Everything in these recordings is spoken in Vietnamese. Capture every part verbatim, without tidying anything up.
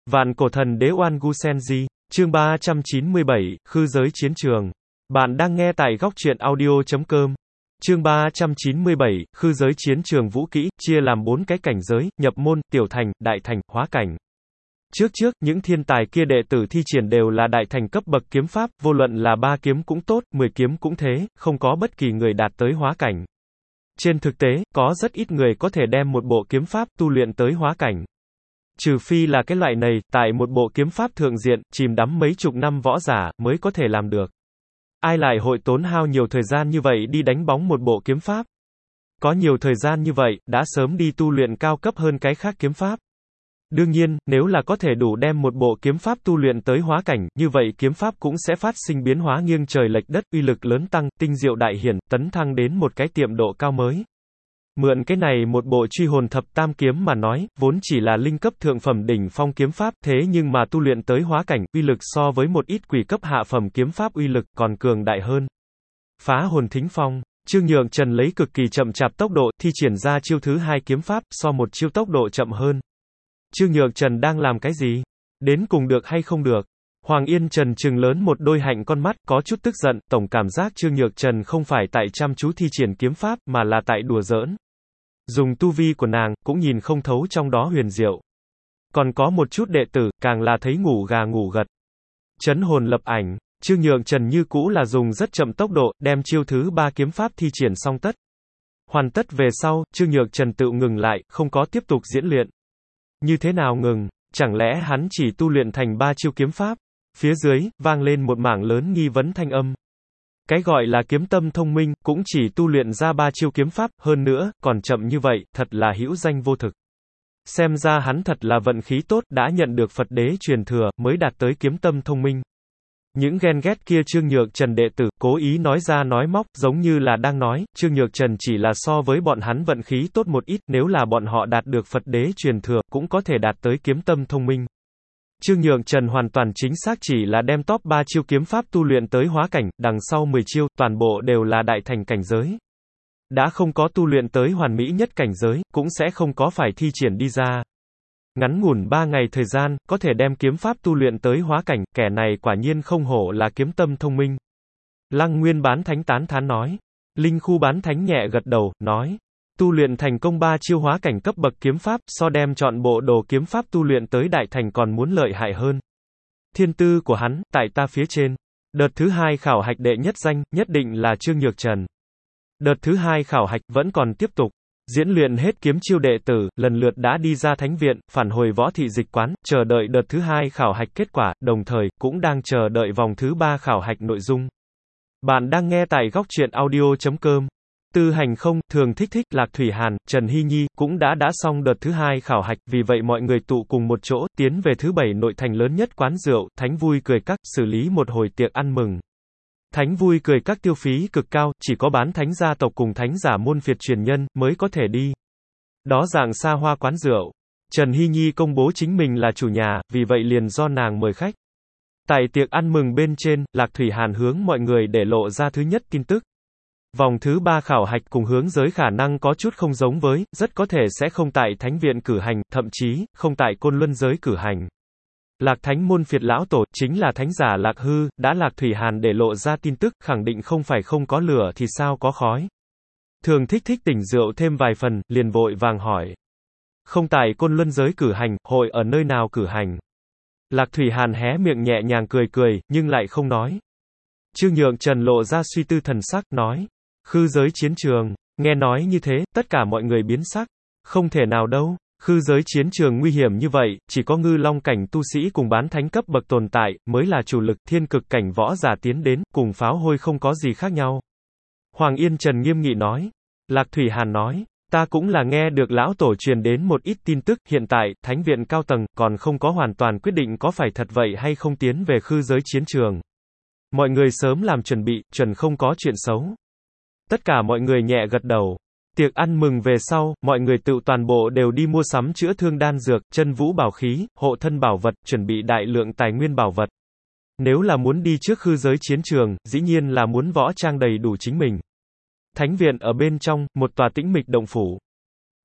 Vạn cổ thần đế Oan Gu Senji, chương ba trăm chín mươi bảy, Khư giới chiến trường. Bạn đang nghe tại góc truyện audio chấm com. Chương ba trăm chín mươi bảy, Khư giới chiến trường vũ kỹ, chia làm bốn cái cảnh giới, nhập môn, tiểu thành, đại thành, hóa cảnh. Trước trước, những thiên tài kia đệ tử thi triển đều là đại thành cấp bậc kiếm pháp, vô luận là ba kiếm cũng tốt, mười kiếm cũng thế, không có bất kỳ người đạt tới hóa cảnh. Trên thực tế, có rất ít người có thể đem một bộ kiếm pháp tu luyện tới hóa cảnh. Trừ phi là cái loại này, tại một bộ kiếm pháp thượng diện, chìm đắm mấy chục năm võ giả, mới có thể làm được. Ai lại hội tốn hao nhiều thời gian như vậy đi đánh bóng một bộ kiếm pháp? Có nhiều thời gian như vậy, đã sớm đi tu luyện cao cấp hơn cái khác kiếm pháp. Đương nhiên, nếu là có thể đủ đem một bộ kiếm pháp tu luyện tới hóa cảnh, như vậy kiếm pháp cũng sẽ phát sinh biến hóa nghiêng trời lệch đất, uy lực lớn tăng, tinh diệu đại hiển, tấn thăng đến một cái tiệm độ cao mới. Mượn cái này một bộ truy hồn thập tam kiếm mà nói, vốn chỉ là linh cấp thượng phẩm đỉnh phong kiếm pháp, thế nhưng mà tu luyện tới hóa cảnh, uy lực so với một ít quỷ cấp hạ phẩm kiếm pháp uy lực còn cường đại hơn. Phá hồn thính phong, Trương Nhượng Trần lấy cực kỳ chậm chạp tốc độ, thi triển ra chiêu thứ hai kiếm pháp, so một chiêu tốc độ chậm hơn. Trương Nhượng Trần đang làm cái gì? Đến cùng được hay không được? Hoàng Yên Trần trừng lớn một đôi hạnh con mắt, có chút tức giận, tổng cảm giác Trương Nhược Trần không phải tại chăm chú thi triển kiếm pháp, mà là tại đùa giỡn. Dùng tu vi của nàng, cũng nhìn không thấu trong đó huyền diệu. Còn có một chút đệ tử, càng là thấy ngủ gà ngủ gật. Chấn hồn lập ảnh, Trương Nhượng Trần như cũ là dùng rất chậm tốc độ, đem chiêu thứ ba kiếm pháp thi triển xong tất. Hoàn tất về sau, Trương Nhược Trần tự ngừng lại, không có tiếp tục diễn luyện. Như thế nào ngừng? Chẳng lẽ hắn chỉ tu luyện thành ba chiêu kiếm pháp? Phía dưới, vang lên một mảng lớn nghi vấn thanh âm. Cái gọi là kiếm tâm thông minh, cũng chỉ tu luyện ra ba chiêu kiếm pháp, hơn nữa, còn chậm như vậy, thật là hữu danh vô thực. Xem ra hắn thật là vận khí tốt, đã nhận được Phật đế truyền thừa, mới đạt tới kiếm tâm thông minh. Những ghen ghét kia Trương Nhược Trần đệ tử, cố ý nói ra nói móc, giống như là đang nói, Trương Nhược Trần chỉ là so với bọn hắn vận khí tốt một ít, nếu là bọn họ đạt được Phật đế truyền thừa, cũng có thể đạt tới kiếm tâm thông minh. Trương Nhượng Trần hoàn toàn chính xác chỉ là đem top ba chiêu kiếm pháp tu luyện tới hóa cảnh, đằng sau mười chiêu, toàn bộ đều là đại thành cảnh giới. Đã không có tu luyện tới hoàn mỹ nhất cảnh giới, cũng sẽ không có phải thi triển đi ra. Ngắn ngủn ba ngày thời gian, có thể đem kiếm pháp tu luyện tới hóa cảnh, kẻ này quả nhiên không hổ là kiếm tâm thông minh. Lăng Nguyên Bán Thánh tán thán nói. Linh Khu Bán Thánh nhẹ gật đầu, nói. Tu luyện thành công ba chiêu hóa cảnh cấp bậc kiếm pháp, so đem chọn bộ đồ kiếm pháp tu luyện tới đại thành còn muốn lợi hại hơn. Thiên tư của hắn, tại ta phía trên. Đợt thứ hai khảo hạch đệ nhất danh, nhất định là Trương Nhược Trần. Đợt thứ hai khảo hạch, vẫn còn tiếp tục. Diễn luyện hết kiếm chiêu đệ tử, lần lượt đã đi ra thánh viện, phản hồi võ thị dịch quán, chờ đợi đợt thứ hai khảo hạch kết quả, đồng thời, cũng đang chờ đợi vòng thứ ba khảo hạch nội dung. Bạn đang nghe tại góc truyện audio chấm com. Tư Hành Không, Thường Thích Thích, Lạc Thủy Hàn, Trần Hy Nhi, cũng đã đã xong đợt thứ hai khảo hạch, vì vậy mọi người tụ cùng một chỗ, tiến về thứ bảy nội thành lớn nhất quán rượu, Thánh Vui Cười Các, xử lý một hồi tiệc ăn mừng. Thánh Vui Cười Các tiêu phí cực cao, chỉ có bán thánh gia tộc cùng thánh giả môn phiệt truyền nhân, mới có thể đi. Đó dạng xa hoa quán rượu. Trần Hy Nhi công bố chính mình là chủ nhà, vì vậy liền do nàng mời khách. Tại tiệc ăn mừng bên trên, Lạc Thủy Hàn hướng mọi người để lộ ra thứ nhất tin tức. Vòng thứ ba khảo hạch cùng hướng giới khả năng có chút không giống với, rất có thể sẽ không tại thánh viện cử hành, thậm chí, không tại côn luân giới cử hành. Lạc Thánh môn phiệt lão tổ, chính là thánh giả Lạc Hư, đã Lạc Thủy Hàn để lộ ra tin tức, khẳng định không phải không có lửa thì sao có khói. Thường Thích Thích tỉnh rượu thêm vài phần, liền vội vàng hỏi. Không tại côn luân giới cử hành, hội ở nơi nào cử hành? Lạc Thủy Hàn hé miệng nhẹ nhàng cười cười, nhưng lại không nói. Trương Nhượng Trần lộ ra suy tư thần sắc, nói. Khư giới chiến trường, nghe nói như thế, tất cả mọi người biến sắc. Không thể nào đâu, khư giới chiến trường nguy hiểm như vậy, chỉ có ngư long cảnh tu sĩ cùng bán thánh cấp bậc tồn tại, mới là chủ lực, thiên cực cảnh võ giả tiến đến, cùng pháo hôi không có gì khác nhau. Hoàng Yên Trần nghiêm nghị nói. Lạc Thủy Hàn nói, ta cũng là nghe được lão tổ truyền đến một ít tin tức, hiện tại, thánh viện cao tầng, còn không có hoàn toàn quyết định có phải thật vậy hay không tiến về khư giới chiến trường. Mọi người sớm làm chuẩn bị, chuẩn không có chuyện xấu. Tất cả mọi người nhẹ gật đầu. Tiệc ăn mừng về sau, mọi người tự toàn bộ đều đi mua sắm chữa thương đan dược, chân vũ bảo khí, hộ thân bảo vật, chuẩn bị đại lượng tài nguyên bảo vật. Nếu là muốn đi trước khư giới chiến trường, dĩ nhiên là muốn võ trang đầy đủ chính mình. Thánh viện ở bên trong, một tòa tĩnh mịch động phủ.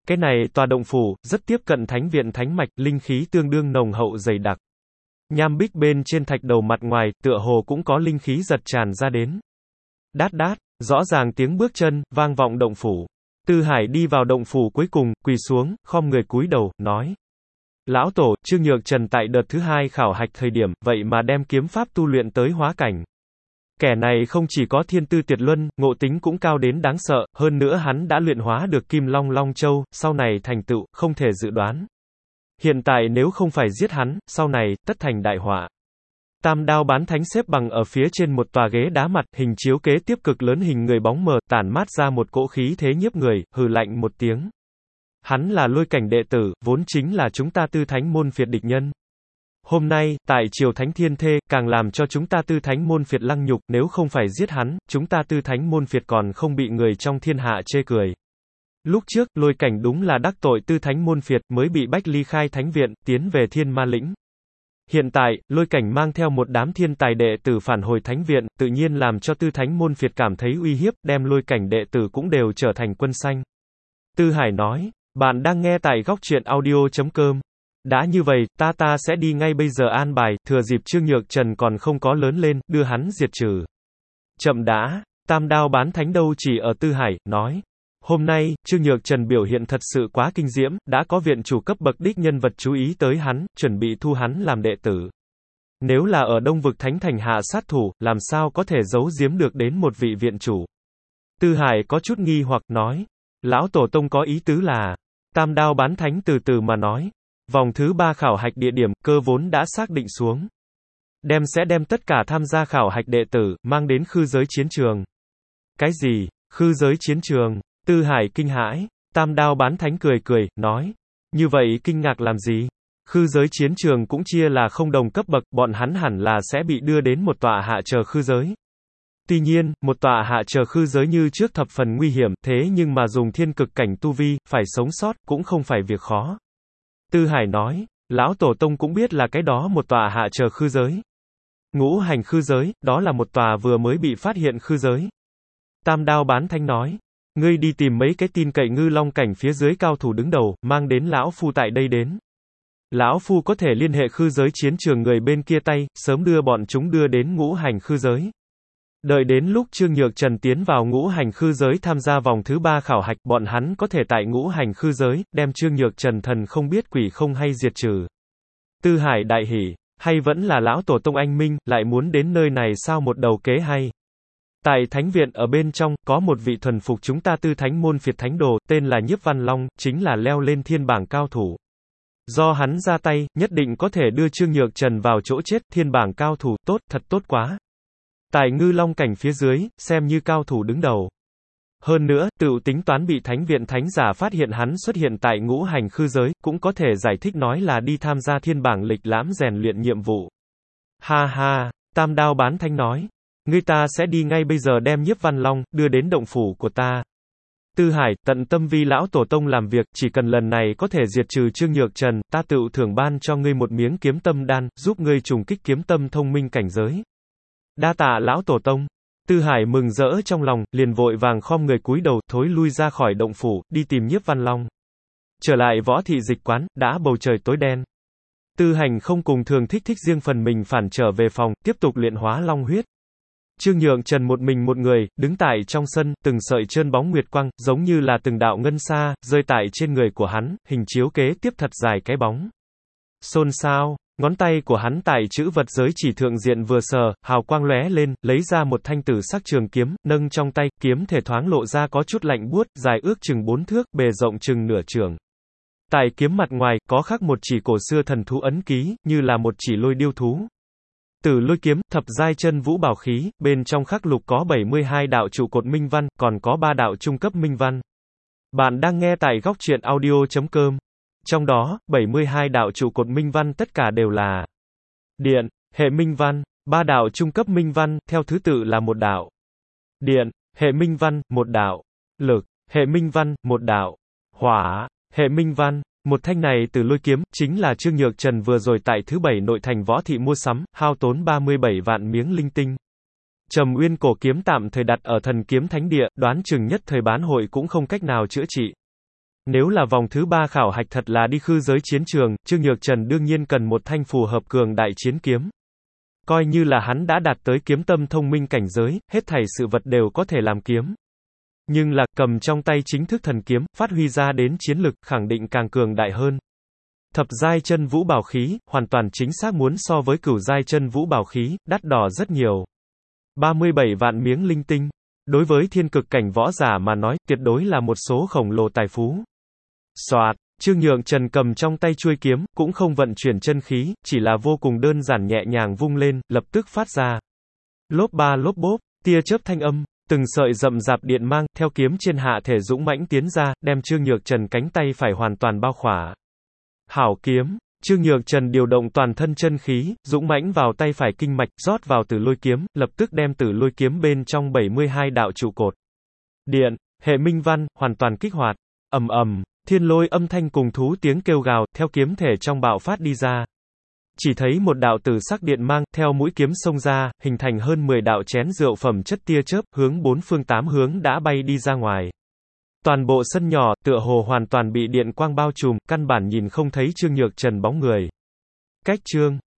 Cái này tòa động phủ, rất tiếp cận thánh viện thánh mạch, linh khí tương đương nồng hậu dày đặc. Nham bích bên trên thạch đầu mặt ngoài, tựa hồ cũng có linh khí giật tràn ra đến. Đát đát, rõ ràng tiếng bước chân, vang vọng động phủ. Tư Hải đi vào động phủ cuối cùng, quỳ xuống, khom người cúi đầu, nói. Lão Tổ, Trương Nhược Trần tại đợt thứ hai khảo hạch thời điểm, vậy mà đem kiếm pháp tu luyện tới hóa cảnh. Kẻ này không chỉ có thiên tư tuyệt luân, ngộ tính cũng cao đến đáng sợ, hơn nữa hắn đã luyện hóa được Kim Long Long Châu, sau này thành tựu, không thể dự đoán. Hiện tại nếu không phải giết hắn, sau này, tất thành đại họa. Tam đao bán thánh xếp bằng ở phía trên một tòa ghế đá mặt, hình chiếu kế tiếp cực lớn hình người bóng mờ, tản mát ra một cỗ khí thế nhiếp người, hừ lạnh một tiếng. Hắn là lôi cảnh đệ tử, vốn chính là chúng ta tư thánh môn phiệt địch nhân. Hôm nay, tại triều thánh thiên thê, càng làm cho chúng ta tư thánh môn phiệt lăng nhục, nếu không phải giết hắn, chúng ta tư thánh môn phiệt còn không bị người trong thiên hạ chê cười. Lúc trước, lôi cảnh đúng là đắc tội tư thánh môn phiệt, mới bị bách ly khai thánh viện, tiến về thiên ma lĩnh. Hiện tại, lôi cảnh mang theo một đám thiên tài đệ tử phản hồi thánh viện, tự nhiên làm cho tư thánh môn phiệt cảm thấy uy hiếp, đem lôi cảnh đệ tử cũng đều trở thành quân xanh. Tư Hải nói, bạn đang nghe tại góc truyện audio chấm com. Đã như vậy, ta ta sẽ đi ngay bây giờ an bài, thừa dịp Trương Nhược Trần còn không có lớn lên, đưa hắn diệt trừ. Chậm đã, tam đao bán thánh đâu chỉ ở Tư Hải, nói. Hôm nay, Trương Nhược Trần biểu hiện thật sự quá kinh diễm, đã có viện chủ cấp bậc đích nhân vật chú ý tới hắn, chuẩn bị thu hắn làm đệ tử. Nếu là ở Đông vực Thánh Thành hạ sát thủ, làm sao có thể giấu giếm được đến một vị viện chủ. Tư Hải có chút nghi hoặc nói. Lão Tổ Tông có ý tứ là, tam đao bán thánh từ từ mà nói. Vòng thứ ba khảo hạch địa điểm, cơ vốn đã xác định xuống. Đem sẽ đem tất cả tham gia khảo hạch đệ tử, mang đến khư giới chiến trường. Cái gì? Khư giới chiến trường? Tư Hải kinh hãi, tam đao bán thánh cười cười, nói. Như vậy kinh ngạc làm gì? Khư giới chiến trường cũng chia là không đồng cấp bậc, bọn hắn hẳn là sẽ bị đưa đến một tọa hạ chờ khư giới. Tuy nhiên, một tọa hạ chờ khư giới như trước thập phần nguy hiểm, thế nhưng mà dùng thiên cực cảnh tu vi, phải sống sót, cũng không phải việc khó. Tư Hải nói, Lão Tổ Tông cũng biết là cái đó một tòa hạ chờ khư giới. Ngũ hành khư giới, đó là một tòa vừa mới bị phát hiện khư giới. Tam đao bán thánh nói, ngươi đi tìm mấy cái tin cậy ngư long cảnh phía dưới cao thủ đứng đầu, mang đến Lão Phu tại đây đến. Lão Phu có thể liên hệ khư giới chiến trường người bên kia tay, sớm đưa bọn chúng đưa đến ngũ hành khư giới. Đợi đến lúc Trương Nhược Trần tiến vào ngũ hành khư giới tham gia vòng thứ ba khảo hạch, bọn hắn có thể tại ngũ hành khư giới, đem Trương Nhược Trần thần không biết quỷ không hay diệt trừ. Tư Hải đại hỉ, hay vẫn là Lão Tổ Tông anh minh, lại muốn đến nơi này sao một đầu kế hay. Tại thánh viện ở bên trong, có một vị thuần phục chúng ta tư thánh môn phiệt thánh đồ, tên là Nhiếp Văn Long, chính là leo lên thiên bảng cao thủ. Do hắn ra tay, nhất định có thể đưa Trương Nhược Trần vào chỗ chết, thiên bảng cao thủ, tốt, thật tốt quá. Tại ngư long cảnh phía dưới, xem như cao thủ đứng đầu. Hơn nữa, tự tính toán bị thánh viện thánh giả phát hiện hắn xuất hiện tại ngũ hành khư giới, cũng có thể giải thích nói là đi tham gia thiên bảng lịch lãm rèn luyện nhiệm vụ. Ha ha, tam đao bán thánh nói. Ngươi ta sẽ đi ngay bây giờ đem Nhiếp Văn Long, đưa đến động phủ của ta. Tư Hải, tận tâm vi Lão Tổ Tông làm việc, chỉ cần lần này có thể diệt trừ Trương Nhược Trần, ta tự thưởng ban cho ngươi một miếng kiếm tâm đan, giúp ngươi trùng kích kiếm tâm thông minh cảnh giới. Đa tạ Lão Tổ Tông. Tư Hải mừng rỡ trong lòng, liền vội vàng khom người cúi đầu, thối lui ra khỏi động phủ, đi tìm Nhiếp Văn Long. Trở lại võ thị dịch quán, đã bầu trời tối đen. Tư Hành không cùng Thường Thích Thích riêng phần mình phản trở về phòng, tiếp tục luyện hóa long huyết. Trương Nhược Trần một mình một người, đứng tại trong sân, từng sợi trơn bóng nguyệt quang, giống như là từng đạo ngân sa, rơi tại trên người của hắn, hình chiếu kế tiếp thật dài cái bóng. Xôn xao, ngón tay của hắn tại chữ vật giới chỉ thượng diện vừa sờ, hào quang lóe lên, lấy ra một thanh tử sắc trường kiếm, nâng trong tay, kiếm thể thoáng lộ ra có chút lạnh buốt, dài ước chừng bốn thước, bề rộng chừng nửa trường. Tại kiếm mặt ngoài, có khắc một chỉ cổ xưa thần thú ấn ký, như là một chỉ lôi điêu thú. Tử lôi kiếm, thập giai chân vũ bảo khí, bên trong khắc lục có bảy mươi hai đạo trụ cột minh văn, còn có ba đạo trung cấp minh văn. Bạn đang nghe tại góc truyện audio chấm com. Trong đó, bảy mươi hai đạo trụ cột minh văn tất cả đều là điện, hệ minh văn, ba đạo trung cấp minh văn, theo thứ tự là một đạo điện, hệ minh văn, một đạo lực, hệ minh văn, một đạo hỏa, hệ minh văn. Một thanh này từ lôi kiếm, chính là Trương Nhược Trần vừa rồi tại thứ bảy nội thành võ thị mua sắm, hao tốn ba mươi bảy vạn miếng linh tinh. Trầm Uyên cổ kiếm tạm thời đặt ở thần kiếm thánh địa, đoán chừng nhất thời bán hội cũng không cách nào chữa trị. Nếu là vòng thứ ba khảo hạch thật là đi khư giới chiến trường, Trương Nhược Trần đương nhiên cần một thanh phù hợp cường đại chiến kiếm. Coi như là hắn đã đạt tới kiếm tâm thông minh cảnh giới, hết thảy sự vật đều có thể làm kiếm. Nhưng là, cầm trong tay chính thức thần kiếm, phát huy ra đến chiến lực, khẳng định càng cường đại hơn. Thập giai chân vũ bảo khí, hoàn toàn chính xác muốn so với cửu giai chân vũ bảo khí, đắt đỏ rất nhiều. ba mươi bảy vạn miếng linh tinh. Đối với thiên cực cảnh võ giả mà nói, tuyệt đối là một số khổng lồ tài phú. Soạt, Trương Nhượng Trần cầm trong tay chuôi kiếm, cũng không vận chuyển chân khí, chỉ là vô cùng đơn giản nhẹ nhàng vung lên, lập tức phát ra. Lốp ba lốp bốp, tia chớp thanh âm, từng sợi rậm rạp điện mang, theo kiếm trên hạ thể dũng mãnh tiến ra, đem Trương Nhược Trần cánh tay phải hoàn toàn bao khỏa. Hảo kiếm, Trương Nhược Trần điều động toàn thân chân khí, dũng mãnh vào tay phải kinh mạch, rót vào tử lôi kiếm, lập tức đem tử lôi kiếm bên trong bảy mươi hai đạo trụ cột. Điện, hệ minh văn, hoàn toàn kích hoạt. Ầm ầm, thiên lôi âm thanh cùng thú tiếng kêu gào, theo kiếm thể trong bạo phát đi ra. Chỉ thấy một đạo tử sắc điện mang, theo mũi kiếm xông ra, hình thành hơn mười đạo chén rượu phẩm chất tia chớp, hướng bốn phương tám hướng đã bay đi ra ngoài. Toàn bộ sân nhỏ, tựa hồ hoàn toàn bị điện quang bao trùm, căn bản nhìn không thấy Trương Nhược Trần bóng người. Cách chương